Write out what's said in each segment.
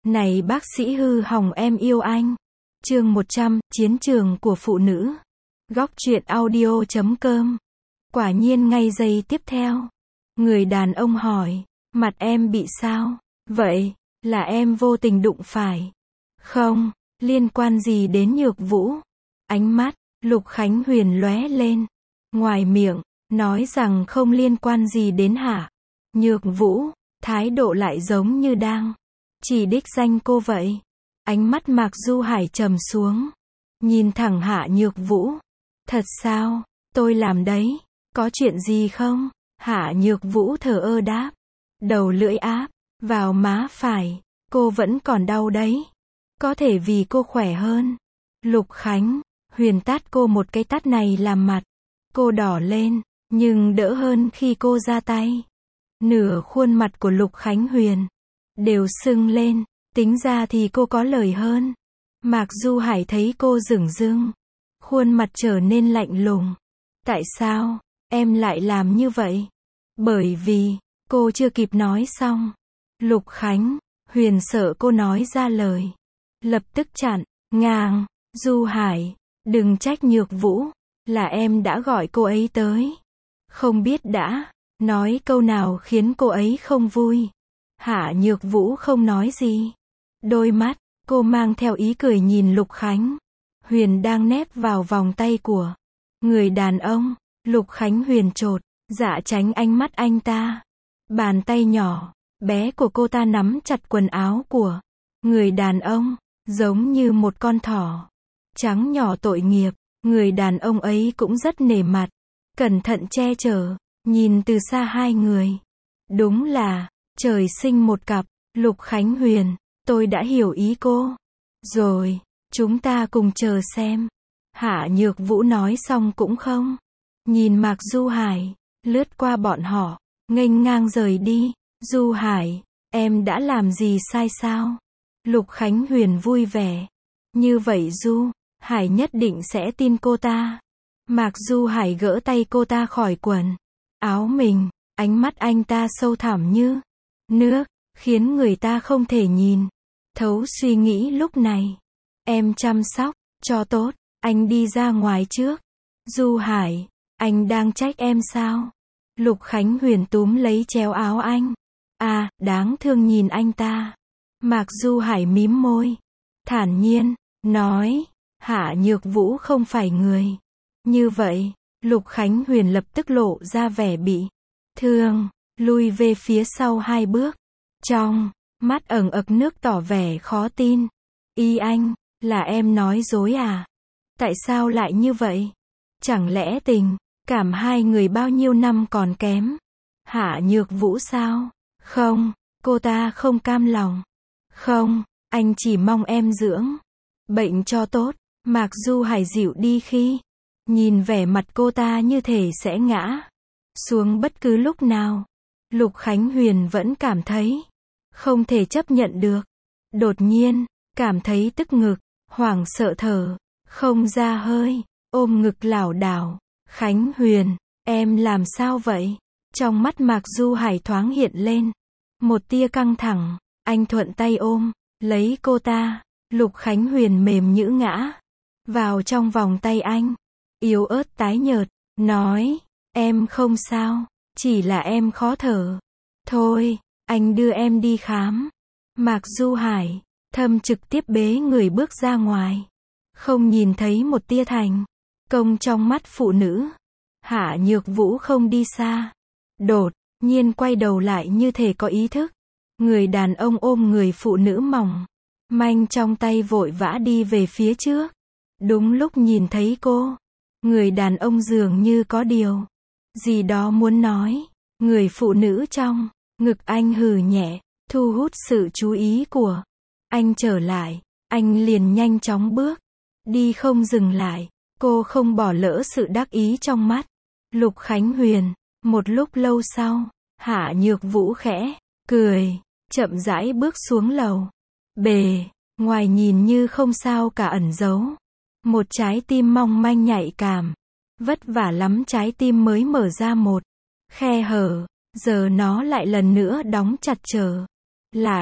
Này bác sĩ hư hỏng em yêu anh. Chương 100, Chiến trường của phụ nữ. Góc truyện audio.com. Quả nhiên ngay giây tiếp theo, người đàn ông hỏi, mặt em bị sao? Vậy, là em vô tình đụng phải. Không, liên quan gì đến Nhược Vũ? Ánh mắt Lục Khánh Huyền lóe lên. Ngoài miệng, nói rằng không liên quan gì đến Hạ Nhược Vũ, thái độ lại giống như đang chỉ đích danh cô vậy. Ánh mắt Mạc Du Hải trầm xuống, nhìn thẳng Hạ Nhược Vũ. Thật sao? Tôi làm đấy. Có chuyện gì không? Hạ Nhược Vũ thờ ơ đáp. Đầu lưỡi áp vào má phải. Cô vẫn còn đau đấy. Có thể vì cô khỏe hơn. Lục Khánh Huyền tát cô một cái tát này làm mặt cô đỏ lên, nhưng đỡ hơn khi cô ra tay. Nửa khuôn mặt của Lục Khánh Huyền đều sưng lên. Tính ra thì cô có lời hơn. Mạc Du Hải thấy cô dửng dưng, khuôn mặt trở nên lạnh lùng. Tại sao em lại làm như vậy? Bởi vì cô chưa kịp nói xong, Lục Khánh Huyền sợ cô nói ra lời, lập tức chặn ngang. Du Hải, đừng trách Nhược Vũ, là em đã gọi cô ấy tới. Không biết đã nói câu nào khiến cô ấy không vui. Hạ Nhược Vũ không nói gì. Đôi mắt cô mang theo ý cười nhìn Lục Khánh Huyền đang nép vào vòng tay của người đàn ông. Lục Khánh Huyền chột dạ tránh ánh mắt anh ta. Bàn tay nhỏ bé của cô ta nắm chặt quần áo của người đàn ông, giống như một con thỏ trắng nhỏ tội nghiệp. Người đàn ông ấy cũng rất nể mặt, cẩn thận che chở, nhìn từ xa hai người. Đúng là trời sinh một cặp. Lục Khánh Huyền, tôi đã hiểu ý cô rồi, chúng ta cùng chờ xem. Hạ Nhược Vũ nói xong cũng không nhìn Mạc Du Hải, lướt qua bọn họ, nghênh ngang rời đi. Du Hải, em đã làm gì sai sao? Lục Khánh Huyền vui vẻ. Như vậy Du Hải nhất định sẽ tin cô ta. Mạc Du Hải gỡ tay cô ta khỏi quần áo mình, ánh mắt anh ta sâu thẳm như nước, khiến người ta không thể nhìn thấu suy nghĩ lúc này. Em chăm sóc cho tốt, anh đi ra ngoài trước. Du Hải, anh đang trách em sao? Lục Khánh Huyền túm lấy chéo áo anh. À, đáng thương nhìn anh ta. Mạc Du Hải mím môi, thản nhiên nói, Hạ Nhược Vũ không phải người như vậy. Lục Khánh Huyền lập tức lộ ra vẻ bị thương, lui về phía sau hai bước. Trong mắt ẩn ực nước tỏ vẻ khó tin. Y anh, là em nói dối à? Tại sao lại như vậy? Chẳng lẽ tình cảm hai người bao nhiêu năm còn kém Hạ Nhược Vũ sao? Không, cô ta không cam lòng. Không, anh chỉ mong em dưỡng bệnh cho tốt. Mạc Du Hải dịu đi khi nhìn vẻ mặt cô ta như thể sẽ ngã xuống bất cứ lúc nào. Lục Khánh Huyền vẫn cảm thấy không thể chấp nhận được. Đột nhiên cảm thấy tức ngực, hoảng sợ thở không ra hơi, ôm ngực lảo đảo. Khánh Huyền, em làm sao vậy? Trong mắt Mạc Du Hải thoáng hiện lên một tia căng thẳng. Anh thuận tay ôm lấy cô ta. Lục Khánh Huyền mềm nhũn ngã vào trong vòng tay anh, yếu ớt tái nhợt, nói, em không sao, chỉ là em khó thở. Thôi, anh đưa em đi khám. Mạc Du Hải thâm trực tiếp bế người bước ra ngoài, không nhìn thấy một tia thành công trong mắt phụ nữ. Hạ Nhược Vũ không đi xa, đột nhiên quay đầu lại như thể có ý thức. Người đàn ông ôm người phụ nữ mỏng manh trong tay vội vã đi về phía trước. Đúng lúc nhìn thấy cô, người đàn ông dường như có điều gì đó muốn nói. Người phụ nữ trong ngực anh hừ nhẹ, thu hút sự chú ý của anh trở lại. Anh liền nhanh chóng bước đi không dừng lại. Cô không bỏ lỡ sự đắc ý trong mắt Lục Khánh Huyền. Một lúc lâu sau, Hạ Nhược Vũ khẽ cười, chậm rãi bước xuống lầu. Bề ngoài nhìn như không sao cả ẩn giấu một trái tim mong manh nhạy cảm. Vất vả lắm trái tim mới mở ra một khe hở, giờ nó lại lần nữa đóng chặt trở lại.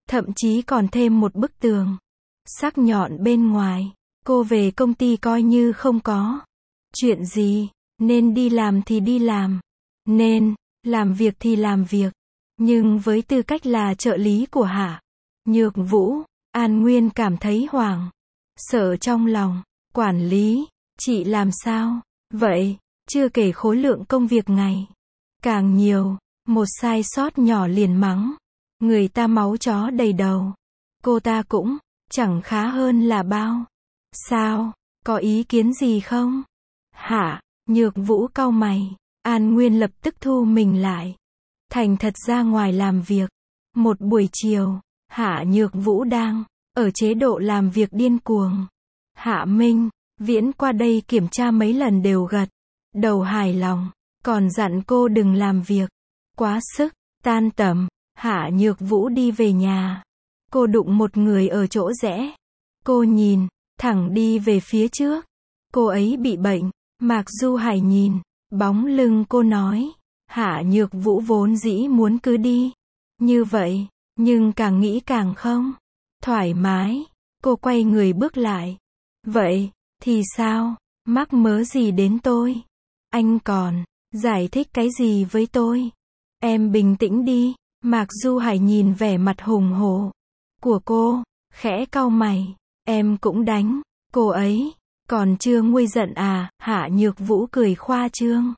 thậm chí còn thêm một bức tường sắc nhọn bên ngoài. Cô về công ty coi như không có chuyện gì, nên đi làm thì đi làm, nên làm việc thì làm việc. Nhưng với tư cách là trợ lý của Hạ Nhược Vũ, An Nguyên cảm thấy hoảng sợ trong lòng. Quản lý, chị làm sao vậy? Chưa kể khối lượng công việc ngày càng nhiều, một sai sót nhỏ liền mắng người ta máu chó đầy đầu. Cô ta cũng chẳng khá hơn là bao. Sao, có ý kiến gì không? Hạ Nhược Vũ cau mày. An Nguyên lập tức thu mình lại, thành thật ra ngoài làm việc. Một buổi chiều, Hạ Nhược Vũ đang ở chế độ làm việc điên cuồng. Hạ Minh Viễn qua đây kiểm tra mấy lần đều gật đầu hài lòng, còn dặn cô đừng làm việc quá sức. Tan tầm, Hạ Nhược Vũ đi về nhà. Cô đụng một người ở chỗ rẽ. Cô nhìn thẳng đi về phía trước. Cô ấy bị bệnh. Mạc Du Hải nhìn bóng lưng cô nói. Hạ Nhược Vũ vốn dĩ muốn cứ đi như vậy, nhưng càng nghĩ càng không thoải mái. Cô quay người bước lại. Vậy thì sao? Mắc mớ gì đến tôi? Anh còn giải thích cái gì với tôi? Em bình tĩnh đi. Mạc Du Hải nhìn vẻ mặt hùng hổ của cô, khẽ cau mày. Em cũng đánh cô ấy, còn chưa nguôi giận à? Hạ Nhược Vũ cười khoa trương.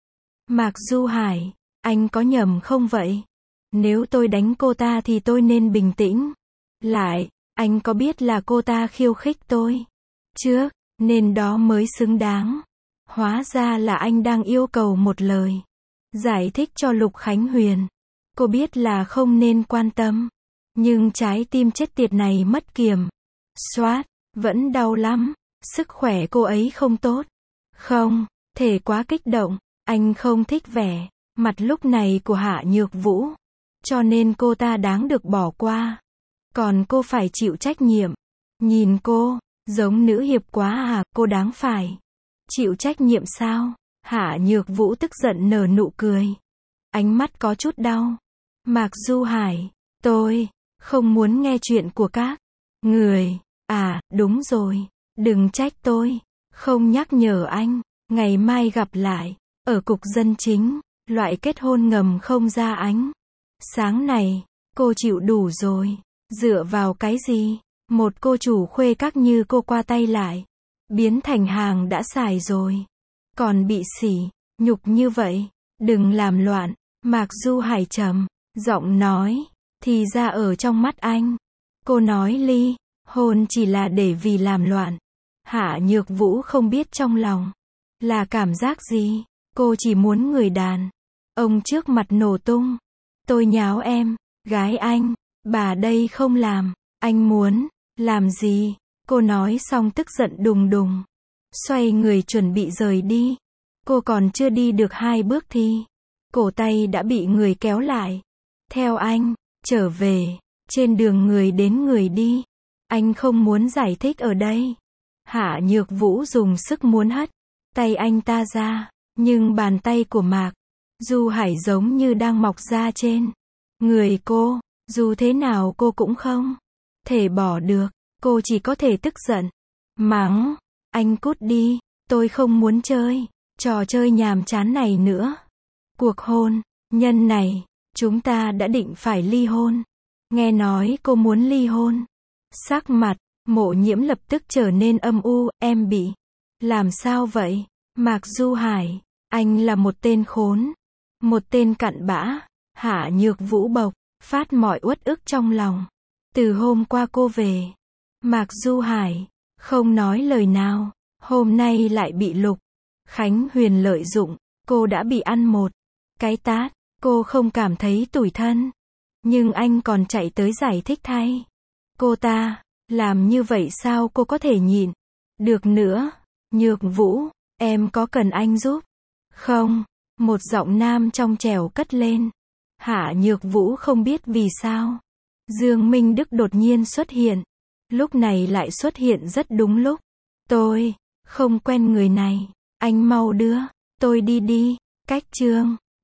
Mạc Du Hải, anh có nhầm không vậy? Nếu tôi đánh cô ta thì tôi nên bình tĩnh lại. Anh có biết là cô ta khiêu khích tôi trước, nên đó mới xứng đáng. Hóa ra là anh đang yêu cầu một lời giải thích cho Lục Khánh Huyền. Cô biết là không nên quan tâm, nhưng trái tim chết tiệt này mất kiểm soát, vẫn đau lắm. Sức khỏe cô ấy không tốt. Không thể quá kích động. Anh không thích vẻ mặt lúc này của Hạ Nhược Vũ, cho nên cô ta đáng được bỏ qua. Còn cô phải chịu trách nhiệm. Nhìn cô, giống nữ hiệp quá à? Cô đáng phải chịu trách nhiệm sao? Hạ Nhược Vũ tức giận nở nụ cười. Ánh mắt có chút đau. Mạc Du Hải, tôi không muốn nghe chuyện của các người. À, đúng rồi. Đừng trách tôi không nhắc nhở anh. Ngày mai gặp lại ở cục dân chính. Loại kết hôn ngầm không ra ánh sáng này, cô chịu đủ rồi. Dựa vào cái gì? Một cô chủ khuê các như cô qua tay lại biến thành hàng đã xài rồi, còn bị sỉ nhục như vậy. Đừng làm loạn. Mạc Du Hải trầm giọng nói. Thì ra ở trong mắt anh, cô nói ly hôn chỉ là để vì làm loạn. Hạ Nhược Vũ không biết trong lòng là cảm giác gì. Cô chỉ muốn người đàn ông trước mặt nổ tung. Tôi nháo em gái anh, bà đây không làm. Anh muốn làm gì? Cô nói xong tức giận đùng đùng, xoay người chuẩn bị rời đi. Cô còn chưa đi được 2 bước thì cổ tay đã bị người kéo lại. Theo anh trở về. Trên đường người đến người đi. Anh không muốn giải thích ở đây. Hạ Nhược Vũ dùng sức muốn hất tay anh ta ra, nhưng bàn tay của Mạc Du Hải giống như đang mọc ra trên người cô. Dù thế nào cô cũng không thể bỏ được. Cô chỉ có thể tức giận mắng. Anh cút đi. Tôi không muốn chơi trò chơi nhàm chán này nữa. Cuộc hôn nhân này, chúng ta đã định phải ly hôn. Nghe nói cô muốn ly hôn. Sắc mặt Mộ Nhiễm lập tức trở nên âm u. Em bị làm sao vậy? Mạc Du Hải, anh là một tên khốn, một tên cặn bã. Hạ Nhược Vũ bộc phát mọi uất ức trong lòng. Từ hôm qua cô về, Mạc Du Hải không nói lời nào. Hôm nay lại bị Lục Khánh Huyền lợi dụng. Cô đã bị ăn một cái tát. Cô không cảm thấy tủi thân, nhưng anh còn chạy tới giải thích thay cô ta. Làm như vậy sao cô có thể nhịn được nữa? Nhược Vũ, em có cần anh giúp không? Một giọng nam trong trẻo cất lên. Hạ Nhược Vũ không biết vì sao Dương Minh Đức đột nhiên xuất hiện. Lúc này lại xuất hiện rất đúng lúc. Tôi không quen người này. Anh mau đưa tôi đi đi. Cách chương